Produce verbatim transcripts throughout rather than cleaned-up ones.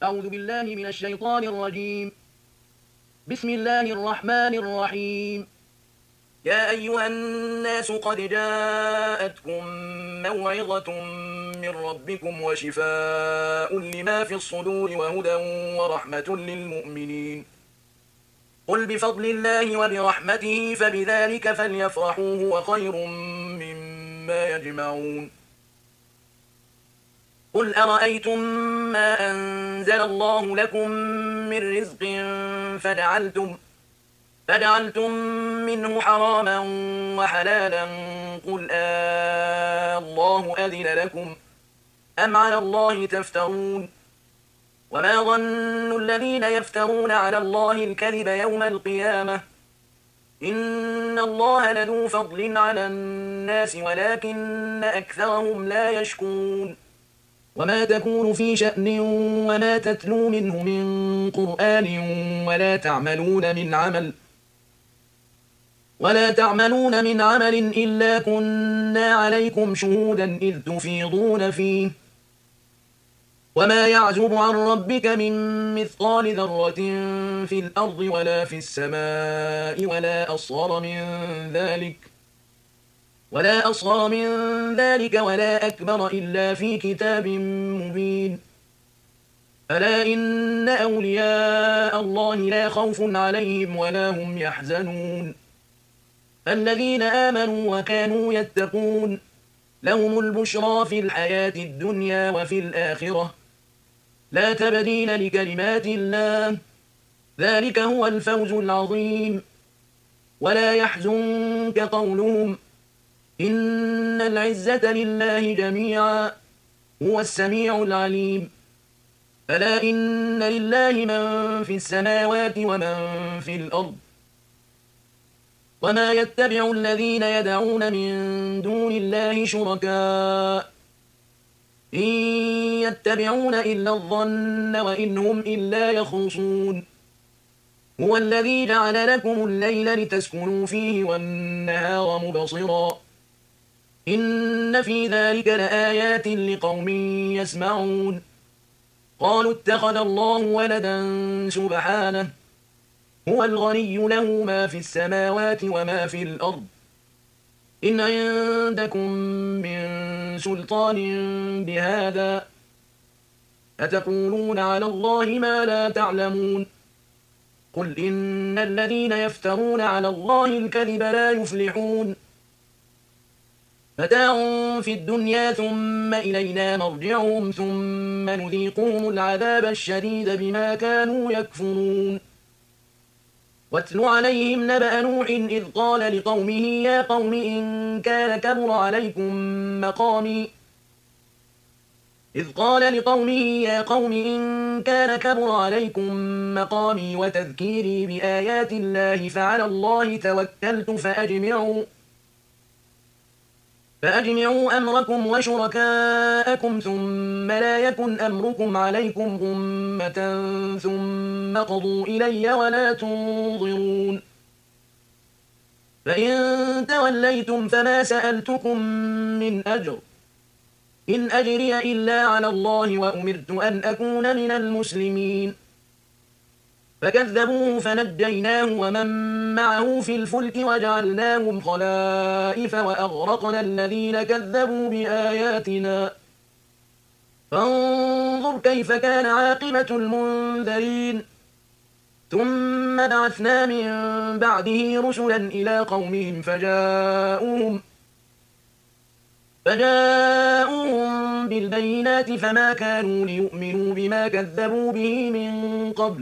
أعوذ بالله من الشيطان الرجيم. بسم الله الرحمن الرحيم. يا أيها الناس قد جاءتكم موعظة من ربكم وشفاء لما في الصدور وهدى ورحمة للمؤمنين. قل بفضل الله وبرحمته فبذلك فليفرحوا هو خير مما يجمعون. قل أرأيتم ما أنزل الله لكم من رزق فجعلتم, فجعلتم منه حراما وحلالا قل آه الله أذن لكم أم على الله تفترون. وما ظن الذين يفترون على الله الكذب يوم القيامة إن الله لذو فضل على الناس ولكن أكثرهم لا يشكرون. وما تكون في شأن وما تتلو منه من قرآن ولا تعملون من عمل ولا تعملون من عمل إلا كنا عليكم شهودا إذ تفيضون فيه. وما يعزب عن ربك من مثقال ذرة في الأرض ولا في السماء ولا أصغر من ذلك ولا أصغر من ذلك ولا أكبر إلا في كتاب مبين. ألا إن أولياء الله لا خوف عليهم ولا هم يحزنون الذين آمنوا وكانوا يتقون لهم البشرى في الحياة الدنيا وفي الآخرة لا تبديل لكلمات الله ذلك هو الفوز العظيم. ولا يحزنك قولهم إن العزة لله جميعا هو السميع العليم. ألا إن لله من في السماوات ومن في الأرض وما يتبع الذين يدعون من دون الله شركاء إن يتبعون إلا الظن وإن هم إلا يخرصون. هو الذي جعل لكم الليل لتسكنوا فيه والنهار مبصرا إن في ذلك لآيات لقوم يسمعون. قالوا اتخذ الله ولدا سبحانه هو الغني له ما في السماوات وما في الأرض إن عندكم من سلطان بهذا أتقولون على الله ما لا تعلمون. قل إن الذين يفترون على الله الكذب لا يفلحون متاع في الدنيا ثم إلينا مرجعهم ثم نذيقهم العذاب الشديد بما كانوا يكفرون. واتل عليهم نبأ نوح إذ قال لقومه يا قوم إن كان كبر عليكم مقامي إذ قال لقومه يا قوم إن كان كبر عليكم مقامي وتذكيري بآيات الله فعلى الله توكلت فأجمعوا فأجمعوا أمركم وشركاءكم ثم لا يكن أمركم عليكم غمة ثم قضوا إلي ولا تنظرون. فإن توليتم فما سألتكم من أجر إن أجري إلا على الله وأمرت أن أكون من المسلمين. فكذبوه فنجيناه ومن معه في الفلك وجعلناهم خلائف وأغرقنا الذين كذبوا بآياتنا فانظر كيف كان عاقبة المنذرين. ثم بعثنا من بعده رسلا إلى قومهم فجاءوهم فجاءوهم بالبينات فما كانوا ليؤمنوا بما كذبوا به من قبل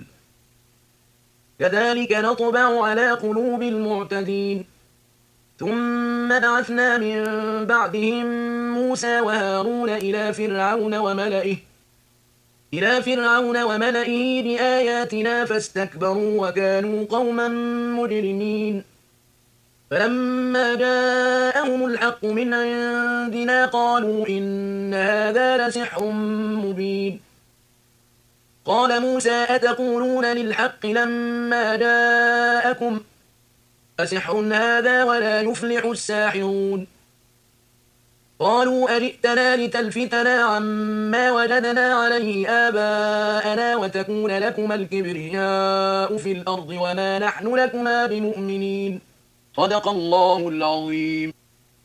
كذلك نطبع على قلوب المعتدين. ثم بعثنا من بعدهم موسى وهارون إلى فرعون وملئه إلى فرعون وملئه بآياتنا فاستكبروا وكانوا قوما مجرمين. فلما جاءهم الحق من عندنا قالوا إن هذا لسحر مبين. قال موسى أتقولون للحق لما جاءكم أسحر هذا ولا يفلح الساحرون. قالوا أجئتنا لتلفتنا عما وجدنا عليه آباءنا وتكون لكما الكبرياء في الأرض وما نحن لكما بمؤمنين. صدق الله العظيم.